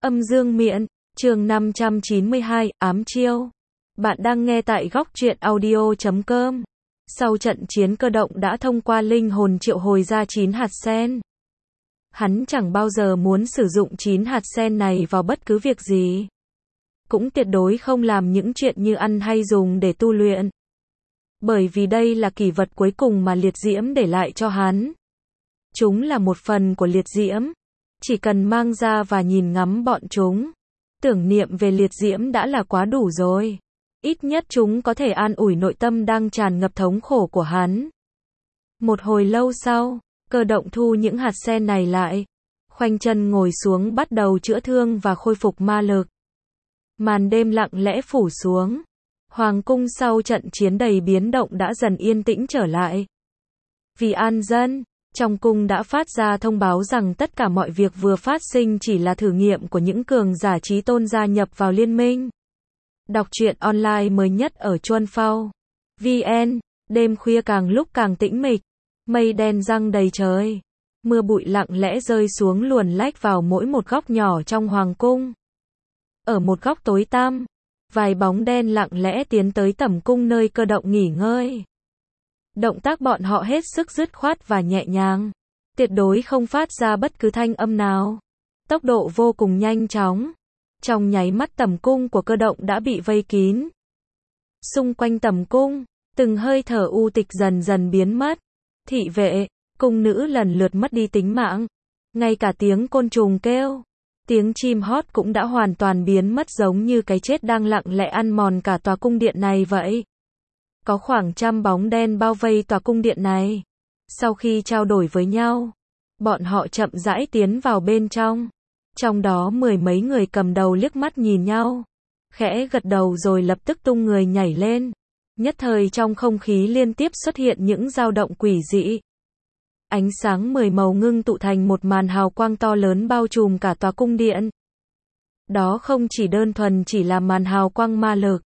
Âm dương miện, chương 592, ám chiêu. Bạn đang nghe tại góc truyện audio.com. Sau trận chiến cơ động đã thông qua linh hồn triệu hồi ra 9 hạt sen. Hắn chẳng bao giờ muốn sử dụng 9 hạt sen này vào bất cứ việc gì. Cũng tuyệt đối không làm những chuyện như ăn hay dùng để tu luyện. Bởi vì đây là kỷ vật cuối cùng mà liệt diễm để lại cho hắn. Chúng là một phần của liệt diễm. Chỉ cần mang ra và nhìn ngắm bọn chúng. Tưởng niệm về liệt diễm đã là quá đủ rồi. Ít nhất chúng có thể an ủi nội tâm đang tràn ngập thống khổ của hắn. Một hồi lâu sau, cơ động thu những hạt sen này lại. Khoanh chân ngồi xuống bắt đầu chữa thương và khôi phục ma lực. Màn đêm lặng lẽ phủ xuống. Hoàng cung sau trận chiến đầy biến động đã dần yên tĩnh trở lại. Vì an dân, trong cung đã phát ra thông báo rằng tất cả mọi việc vừa phát sinh chỉ là thử nghiệm của những cường giả chí tôn gia nhập vào liên minh. Đọc truyện online mới nhất ở Chuan Phao VN, đêm khuya càng lúc càng tĩnh mịch, mây đen giăng đầy trời, mưa bụi lặng lẽ rơi xuống luồn lách vào mỗi một góc nhỏ trong hoàng cung. Ở một góc tối tăm, vài bóng đen lặng lẽ tiến tới tẩm cung nơi cơ động nghỉ ngơi. Động tác bọn họ hết sức dứt khoát và nhẹ nhàng, tuyệt đối không phát ra bất cứ thanh âm nào. Tốc độ vô cùng nhanh chóng. Trong nháy mắt tẩm cung của cơ động đã bị vây kín. Xung quanh tẩm cung, từng hơi thở u tịch dần dần biến mất. Thị vệ, cung nữ lần lượt mất đi tính mạng. Ngay cả tiếng côn trùng kêu, tiếng chim hót cũng đã hoàn toàn biến mất, giống như cái chết đang lặng lẽ ăn mòn cả tòa cung điện này vậy. Có khoảng 100 bóng đen bao vây tòa cung điện này. Sau khi trao đổi với nhau, bọn họ chậm rãi tiến vào bên trong. Trong đó 10 mấy người cầm đầu liếc mắt nhìn nhau, khẽ gật đầu rồi lập tức tung người nhảy lên. Nhất thời trong không khí liên tiếp xuất hiện những dao động quỷ dị. Ánh sáng 10 màu ngưng tụ thành một màn hào quang to lớn bao trùm cả tòa cung điện. Đó không chỉ đơn thuần chỉ là màn hào quang ma lực.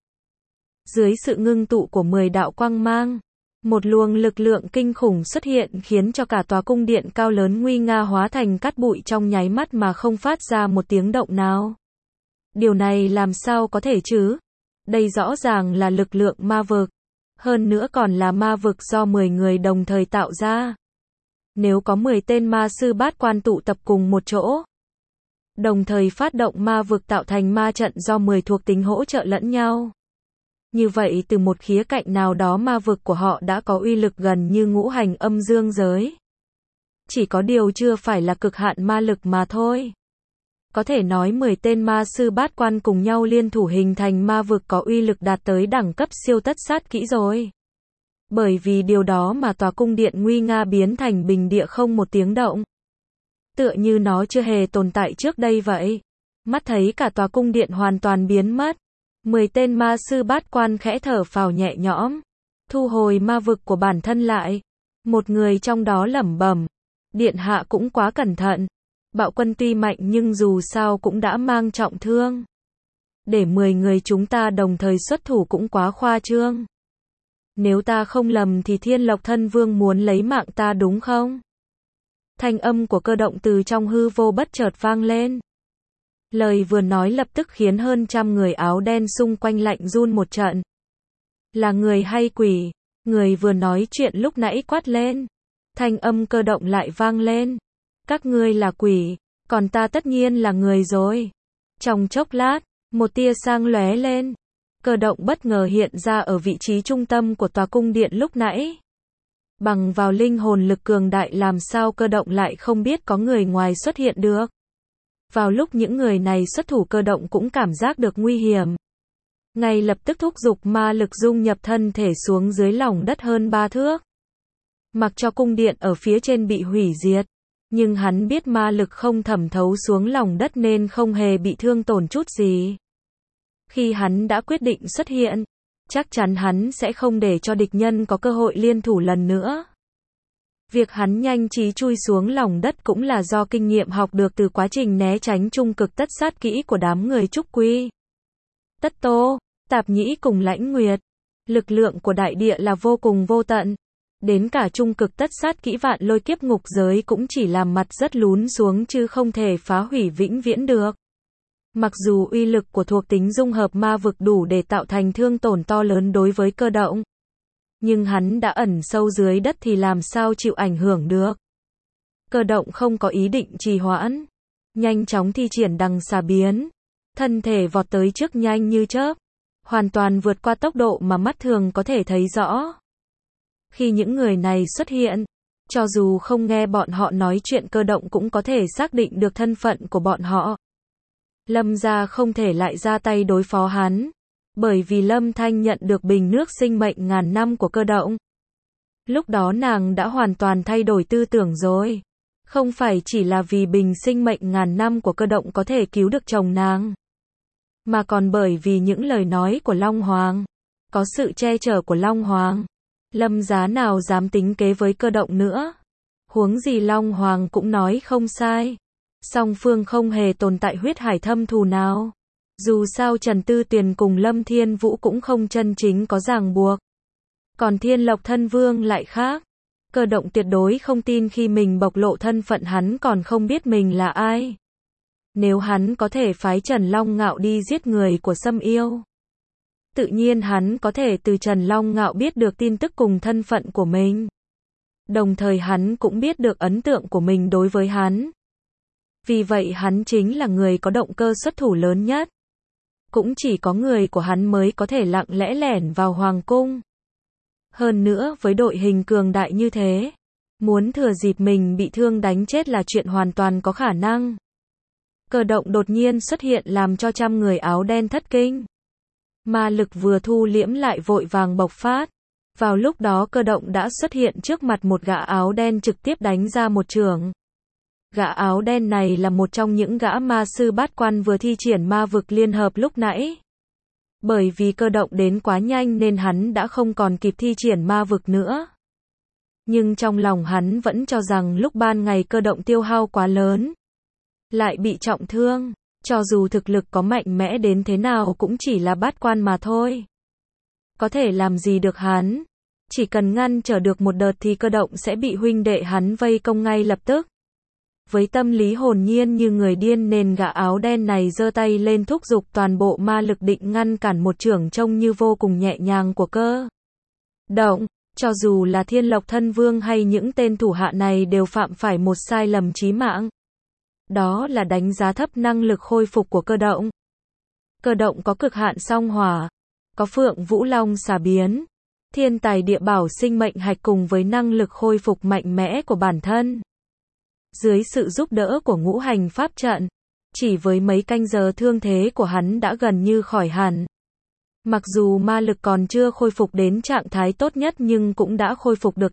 Dưới sự ngưng tụ của 10 đạo quang mang, một luồng lực lượng kinh khủng xuất hiện khiến cho cả tòa cung điện cao lớn nguy nga hóa thành cát bụi trong nháy mắt mà không phát ra một tiếng động nào. Điều này làm sao có thể chứ? Đây rõ ràng là lực lượng ma vực. Hơn nữa còn là ma vực do 10 người đồng thời tạo ra. Nếu có 10 tên ma sư bát quan tụ tập cùng một chỗ, đồng thời phát động ma vực tạo thành ma trận do 10 thuộc tính hỗ trợ lẫn nhau. Như vậy từ một khía cạnh nào đó ma vực của họ đã có uy lực gần như ngũ hành âm dương giới. Chỉ có điều chưa phải là cực hạn ma lực mà thôi. Có thể nói 10 tên ma sư bát quan cùng nhau liên thủ hình thành ma vực có uy lực đạt tới đẳng cấp siêu tất sát kỹ rồi. Bởi vì điều đó mà tòa cung điện nguy nga biến thành bình địa không một tiếng động. Tựa như nó chưa hề tồn tại trước đây vậy. Mắt thấy cả tòa cung điện hoàn toàn biến mất. 10 tên ma sư bát quan khẽ thở phào nhẹ nhõm, thu hồi ma vực của bản thân lại. Một người trong đó lẩm bẩm, điện hạ cũng quá cẩn thận. Bạo quân tuy mạnh nhưng dù sao cũng đã mang trọng thương. Để 10 người chúng ta đồng thời xuất thủ cũng quá khoa trương. Nếu ta không lầm thì Thiên Lộc Thân Vương muốn lấy mạng ta đúng không? Thanh âm của cơ động từ trong hư vô bất chợt vang lên. Lời vừa nói lập tức khiến hơn 100 người áo đen xung quanh lạnh run một trận. Là người hay quỷ? Người vừa nói chuyện lúc nãy quát lên. Thanh âm cơ động lại vang lên. Các ngươi là quỷ, còn ta tất nhiên là người rồi. Trong chốc lát, một tia sáng lóe lên. Cơ động bất ngờ hiện ra ở vị trí trung tâm của tòa cung điện lúc nãy. Bằng vào linh hồn lực cường đại làm sao cơ động lại không biết có người ngoài xuất hiện được. Vào lúc những người này xuất thủ cơ động cũng cảm giác được nguy hiểm. Ngay lập tức thúc giục ma lực dung nhập thân thể xuống dưới lòng đất hơn 3 thước. Mặc cho cung điện ở phía trên bị hủy diệt. Nhưng hắn biết ma lực không thẩm thấu xuống lòng đất nên không hề bị thương tổn chút gì. Khi hắn đã quyết định xuất hiện, chắc chắn hắn sẽ không để cho địch nhân có cơ hội liên thủ lần nữa. Việc hắn nhanh trí chui xuống lòng đất cũng là do kinh nghiệm học được từ quá trình né tránh trung cực tất sát kỹ của đám người Trúc Quy. Tất Tố, Tạp Nhĩ cùng Lãnh Nguyệt. Lực lượng của đại địa là vô cùng vô tận. Đến cả trung cực tất sát kỹ vạn lôi kiếp ngục giới cũng chỉ làm mặt rất lún xuống chứ không thể phá hủy vĩnh viễn được. Mặc dù uy lực của thuộc tính dung hợp ma vực đủ để tạo thành thương tổn to lớn đối với Cơ Động, nhưng hắn đã ẩn sâu dưới đất thì làm sao chịu ảnh hưởng được. Cơ Động không có ý định trì hoãn, nhanh chóng thi triển đằng xà biến, thân thể vọt tới trước nhanh như chớp, hoàn toàn vượt qua tốc độ mà mắt thường có thể thấy rõ. Khi những người này xuất hiện, cho dù không nghe bọn họ nói chuyện, Cơ Động cũng có thể xác định được thân phận của bọn họ. Lâm gia không thể lại ra tay đối phó hắn, bởi vì Lâm Thanh nhận được bình nước sinh mệnh ngàn năm của Cơ Động. Lúc đó nàng đã hoàn toàn thay đổi tư tưởng rồi. Không phải chỉ là vì bình sinh mệnh ngàn năm của Cơ Động có thể cứu được chồng nàng, mà còn bởi vì những lời nói của Long Hoàng. Có sự che chở của Long Hoàng, Lâm gia nào dám tính kế với Cơ Động nữa. Huống gì Long Hoàng cũng nói không sai. Song phương không hề tồn tại huyết hải thâm thù nào. Dù sao Trần Tư Tuyền cùng Lâm Thiên Vũ cũng không chân chính có ràng buộc. Còn Thiên Lộc Thân Vương lại khác. Cơ Động tuyệt đối không tin khi mình bộc lộ thân phận hắn còn không biết mình là ai. Nếu hắn có thể phái Trần Long Ngạo đi giết người của Sâm Yêu, tự nhiên hắn có thể từ Trần Long Ngạo biết được tin tức cùng thân phận của mình. Đồng thời hắn cũng biết được ấn tượng của mình đối với hắn. Vì vậy hắn chính là người có động cơ xuất thủ lớn nhất. Cũng chỉ có người của hắn mới có thể lặng lẽ lẻn vào Hoàng cung. Hơn nữa với đội hình cường đại như thế, muốn thừa dịp mình bị thương đánh chết là chuyện hoàn toàn có khả năng. Cơ Động đột nhiên xuất hiện làm cho trăm người áo đen thất kinh. Ma lực vừa thu liễm lại vội vàng bộc phát. Vào lúc đó Cơ Động đã xuất hiện trước mặt một gã áo đen trực tiếp đánh ra một chưởng. Gã áo đen này là một trong những gã ma sư bát quan vừa thi triển ma vực liên hợp lúc nãy. Bởi vì Cơ Động đến quá nhanh nên hắn đã không còn kịp thi triển ma vực nữa. Nhưng trong lòng hắn vẫn cho rằng lúc ban ngày Cơ Động tiêu hao quá lớn, lại bị trọng thương, cho dù thực lực có mạnh mẽ đến thế nào cũng chỉ là bát quan mà thôi. Có thể làm gì được hắn? Chỉ cần ngăn trở được một đợt thì Cơ Động sẽ bị huynh đệ hắn vây công ngay lập tức. Với tâm lý hồn nhiên như người điên nên gã áo đen này giơ tay lên thúc giục toàn bộ ma lực định ngăn cản một chưởng trông như vô cùng nhẹ nhàng của Cơ Động. Cho dù là Thiên Lộc Thân Vương hay những tên thủ hạ này đều phạm phải một sai lầm chí mạng. Đó là đánh giá thấp năng lực khôi phục của Cơ Động. Cơ Động có cực hạn song hỏa, có Phượng Vũ Long xà biến, thiên tài địa bảo sinh mệnh hạch cùng với năng lực khôi phục mạnh mẽ của bản thân. Dưới sự giúp đỡ của ngũ hành pháp trận, chỉ với mấy canh giờ thương thế của hắn đã gần như khỏi hẳn. Mặc dù ma lực còn chưa khôi phục đến trạng thái tốt nhất nhưng cũng đã khôi phục được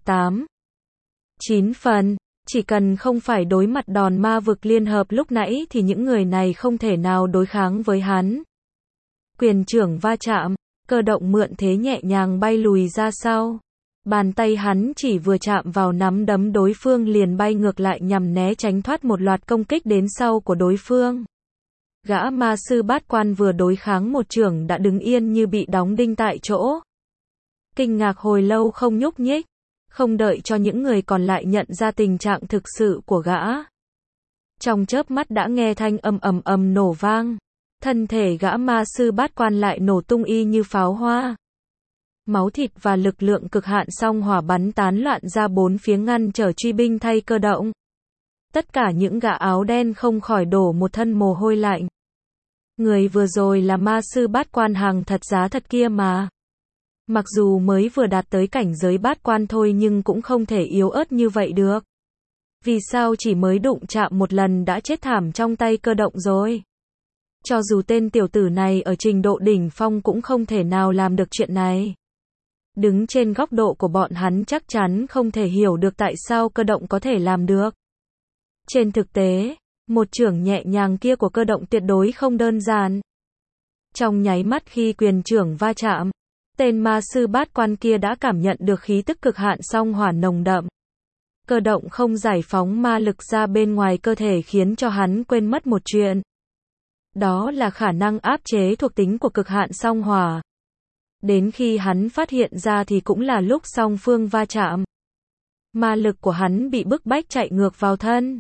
8-9 phần. Chỉ cần không phải đối mặt đòn ma vực liên hợp lúc nãy thì những người này không thể nào đối kháng với hắn. Quyền trưởng va chạm, Cơ Động mượn thế nhẹ nhàng bay lùi ra sau. Bàn tay hắn chỉ vừa chạm vào nắm đấm đối phương liền bay ngược lại nhằm né tránh thoát một loạt công kích đến sau của đối phương. Gã ma sư bát quan vừa đối kháng một chưởng đã đứng yên như bị đóng đinh tại chỗ. Kinh ngạc hồi lâu không nhúc nhích, không đợi cho những người còn lại nhận ra tình trạng thực sự của gã. Trong chớp mắt đã nghe thanh ầm ầm ầm nổ vang. Thân thể gã ma sư bát quan lại nổ tung y như pháo hoa. Máu thịt và lực lượng cực hạn song hỏa bắn tán loạn ra bốn phía ngăn trở truy binh thay Cơ Động. Tất cả những gã áo đen không khỏi đổ một thân mồ hôi lạnh. Người vừa rồi là ma sư bát quan hàng thật giá thật kia mà. Mặc dù mới vừa đạt tới cảnh giới bát quan thôi nhưng cũng không thể yếu ớt như vậy được. Vì sao chỉ mới đụng chạm một lần đã chết thảm trong tay Cơ Động rồi? Cho dù tên tiểu tử này ở trình độ đỉnh phong cũng không thể nào làm được chuyện này. Đứng trên góc độ của bọn hắn chắc chắn không thể hiểu được tại sao Cơ Động có thể làm được. Trên thực tế, một chưởng nhẹ nhàng kia của Cơ Động tuyệt đối không đơn giản. Trong nháy mắt khi quyền chưởng va chạm, tên ma sư bát quan kia đã cảm nhận được khí tức cực hạn song hỏa nồng đậm. Cơ Động không giải phóng ma lực ra bên ngoài cơ thể khiến cho hắn quên mất một chuyện. Đó là khả năng áp chế thuộc tính của cực hạn song hỏa. Đến khi hắn phát hiện ra thì cũng là lúc song phương va chạm. Ma lực của hắn bị bức bách chạy ngược vào thân.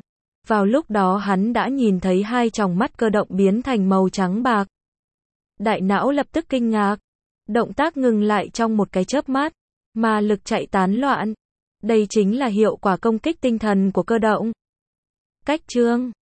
Vào lúc đó hắn đã nhìn thấy hai tròng mắt cơ động biến thành màu trắng bạc. Đại não lập tức kinh ngạc. Động tác ngừng lại trong một cái chớp mắt. Ma lực chạy tán loạn. Đây chính là hiệu quả công kích tinh thần của cơ động. Cách chương